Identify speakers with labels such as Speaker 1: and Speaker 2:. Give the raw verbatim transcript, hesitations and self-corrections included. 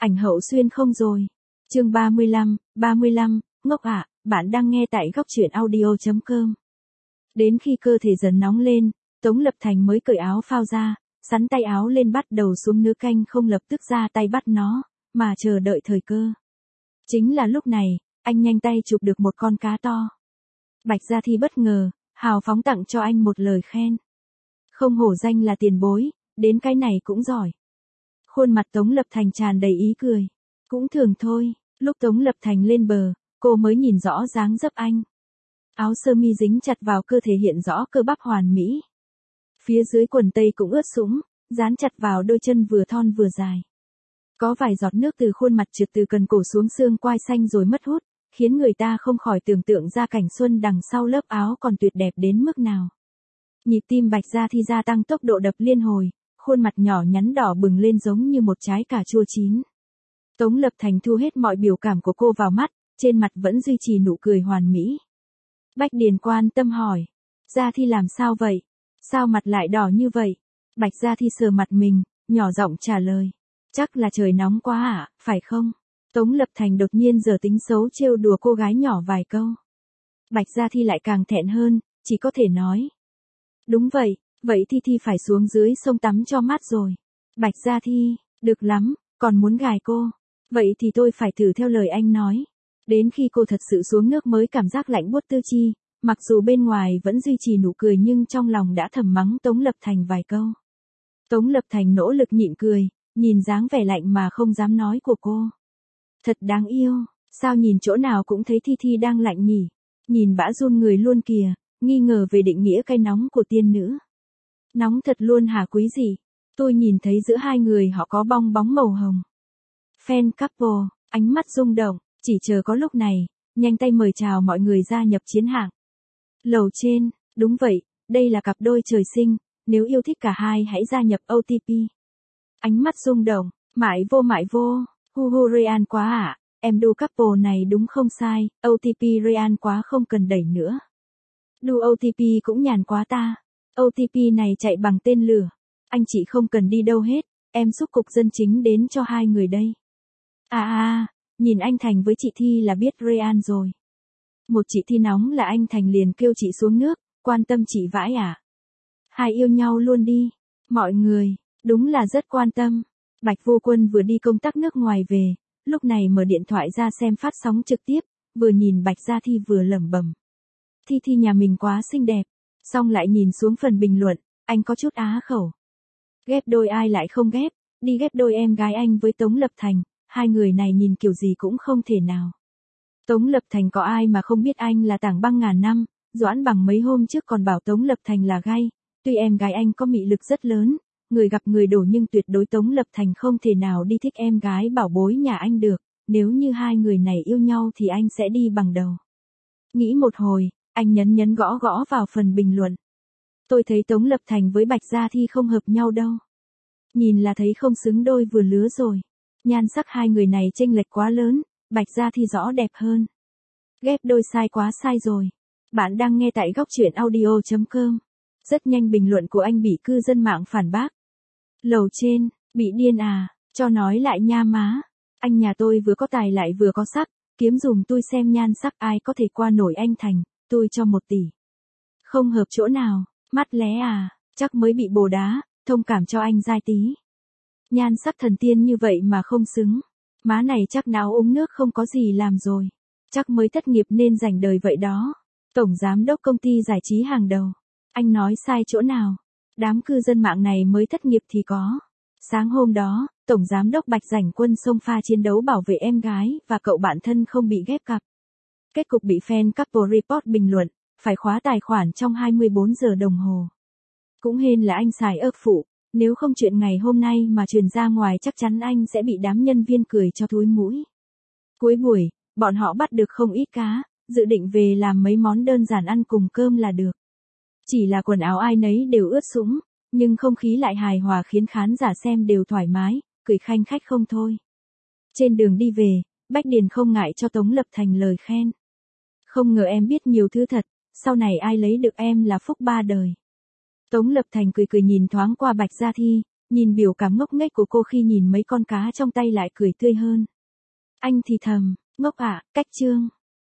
Speaker 1: Ảnh hậu xuyên không rồi. Chương ba mươi lăm, ba mươi lăm, ngốc ạ, bạn đang nghe tại góc truyện audio chấm com. Đến khi cơ thể dần nóng lên, Tống Lập Thành mới cởi áo phao ra, sắn tay áo lên bắt đầu xuống nứa canh, không lập tức ra tay bắt nó, mà chờ đợi thời cơ. Chính là lúc này, anh nhanh tay chụp được một con cá to. Bạch Gia Thi bất ngờ, hào phóng tặng cho anh một lời khen. Không hổ danh là tiền bối, đến cái này cũng giỏi. Khuôn mặt Tống Lập Thành tràn đầy ý cười. Cũng thường thôi, lúc Tống Lập Thành lên bờ, cô mới nhìn rõ dáng dấp anh. Áo sơ mi dính chặt vào cơ thể hiện rõ cơ bắp hoàn mỹ. Phía dưới quần tây cũng ướt sũng, dán chặt vào đôi chân vừa thon vừa dài. Có vài giọt nước từ khuôn mặt trượt từ cần cổ xuống xương quai xanh rồi mất hút, khiến người ta không khỏi tưởng tượng ra cảnh xuân đằng sau lớp áo còn tuyệt đẹp đến mức nào. Nhịp tim Bạch Gia Thi gia tăng tốc độ đập liên hồi, khuôn mặt nhỏ nhắn đỏ bừng lên giống như một trái cà chua chín. Tống Lập Thành thu hết mọi biểu cảm của cô vào mắt, trên mặt vẫn duy trì nụ cười hoàn mỹ. Bách Điền quan tâm hỏi, Gia Thi làm sao vậy? Sao mặt lại đỏ như vậy? Bạch Gia Thi sờ mặt mình, nhỏ giọng trả lời, chắc là trời nóng quá ạ, à, phải không? Tống Lập Thành đột nhiên giở tính xấu trêu đùa cô gái nhỏ vài câu. Bạch Gia Thi lại càng thẹn hơn, chỉ có thể nói. Đúng vậy, vậy Thi Thi phải xuống dưới sông tắm cho mát rồi. Bạch Gia Thi, được lắm, còn muốn gài cô. Vậy thì tôi phải thử theo lời anh nói. Đến khi cô thật sự xuống nước mới cảm giác lạnh buốt tứ chi, mặc dù bên ngoài vẫn duy trì nụ cười nhưng trong lòng đã thầm mắng Tống Lập Thành vài câu. Tống Lập Thành nỗ lực nhịn cười, nhìn dáng vẻ lạnh mà không dám nói của cô. Thật đáng yêu, sao nhìn chỗ nào cũng thấy Thi Thi đang lạnh nhỉ? Nhìn bã run người luôn kìa, nghi ngờ về định nghĩa cái nóng của tiên nữ. Nóng thật luôn hả quý gì? Tôi nhìn thấy giữa hai người họ có bong bóng màu hồng. Fan couple, ánh mắt rung động, chỉ chờ có lúc này, nhanh tay mời chào mọi người gia nhập chiến hạng. Lầu trên, đúng vậy, đây là cặp đôi trời sinh, nếu yêu thích cả hai hãy gia nhập ô tê pê. Ánh mắt rung động, mãi vô mãi vô, hu hu Ryan quá ạ, à. Em đu couple này đúng không sai, ô tê pê Ryan quá không cần đẩy nữa. Đu ô tê pê cũng nhàn quá ta, ô tê pê này chạy bằng tên lửa, anh chị không cần đi đâu hết, em xúc cục dân chính đến cho hai người đây. À à, nhìn anh Thành với chị Thi là biết Ryan rồi. Một chị Thi nóng là anh Thành liền kêu chị xuống nước, quan tâm chị vãi à. Hai yêu nhau luôn đi, mọi người, đúng là rất quan tâm. Bạch Vô Quân vừa đi công tác nước ngoài về, lúc này mở điện thoại ra xem phát sóng trực tiếp, vừa nhìn Bạch Gia Thi vừa lẩm bẩm. Thi Thi nhà mình quá xinh đẹp, xong lại nhìn xuống phần bình luận, anh có chút á khẩu. Ghép đôi ai lại không ghép, đi ghép đôi em gái anh với Tống Lập Thành, hai người này nhìn kiểu gì cũng không thể nào. Tống Lập Thành có ai mà không biết anh là tảng băng ngàn năm, Doãn Bằng mấy hôm trước còn bảo Tống Lập Thành là gay, tuy em gái anh có mị lực rất lớn, người gặp người đổ nhưng tuyệt đối Tống Lập Thành không thể nào đi thích em gái bảo bối nhà anh được, nếu như hai người này yêu nhau thì anh sẽ đi bằng đầu. Nghĩ một hồi, anh nhấn nhấn gõ gõ vào phần bình luận. Tôi thấy Tống Lập Thành với Bạch Gia Thi không hợp nhau đâu. Nhìn là thấy không xứng đôi vừa lứa rồi. Nhan sắc hai người này chênh lệch quá lớn, Bạch Gia Thi rõ đẹp hơn. Ghép đôi sai quá sai rồi. Bạn đang nghe tại góc truyện audio chấm com. Rất nhanh bình luận của anh bị cư dân mạng phản bác. Lầu trên, bị điên à, cho nói lại nha má. Anh nhà tôi vừa có tài lại vừa có sắc, kiếm dùm tôi xem nhan sắc ai có thể qua nổi anh Thành, tôi cho một tỷ. Không hợp chỗ nào, mắt lé à, chắc mới bị bồ đá, thông cảm cho anh giai tí. Nhan sắc thần tiên như vậy mà không xứng. Má này chắc não uống nước không có gì làm rồi. Chắc mới thất nghiệp nên rảnh đời vậy đó. Tổng giám đốc công ty giải trí hàng đầu. Anh nói sai chỗ nào? Đám cư dân mạng này mới thất nghiệp thì có. Sáng hôm đó, Tổng giám đốc Bạch Rảnh Quân xông pha chiến đấu bảo vệ em gái và cậu bạn thân không bị ghép cặp. Kết cục bị fan couple report bình luận, phải khóa tài khoản trong hai mươi bốn giờ đồng hồ. Cũng hên là anh xài ớt phụ. Nếu không chuyện ngày hôm nay mà truyền ra ngoài chắc chắn anh sẽ bị đám nhân viên cười cho thúi mũi. Cuối buổi, bọn họ bắt được không ít cá, dự định về làm mấy món đơn giản ăn cùng cơm là được. Chỉ là quần áo ai nấy đều ướt sũng, nhưng không khí lại hài hòa khiến khán giả xem đều thoải mái, cười khanh khách không thôi. Trên đường đi về, Bách Điền không ngại cho Tống Lập Thành lời khen. Không ngờ em biết nhiều thứ thật, sau này ai lấy được em là phúc ba đời. Tống Lập Thành cười cười nhìn thoáng qua Bạch Gia Thi, Nhìn biểu cảm ngốc nghếch của cô khi nhìn mấy con cá trong tay lại cười tươi hơn. Anh thì thầm, ngốc ạ, cách Trương.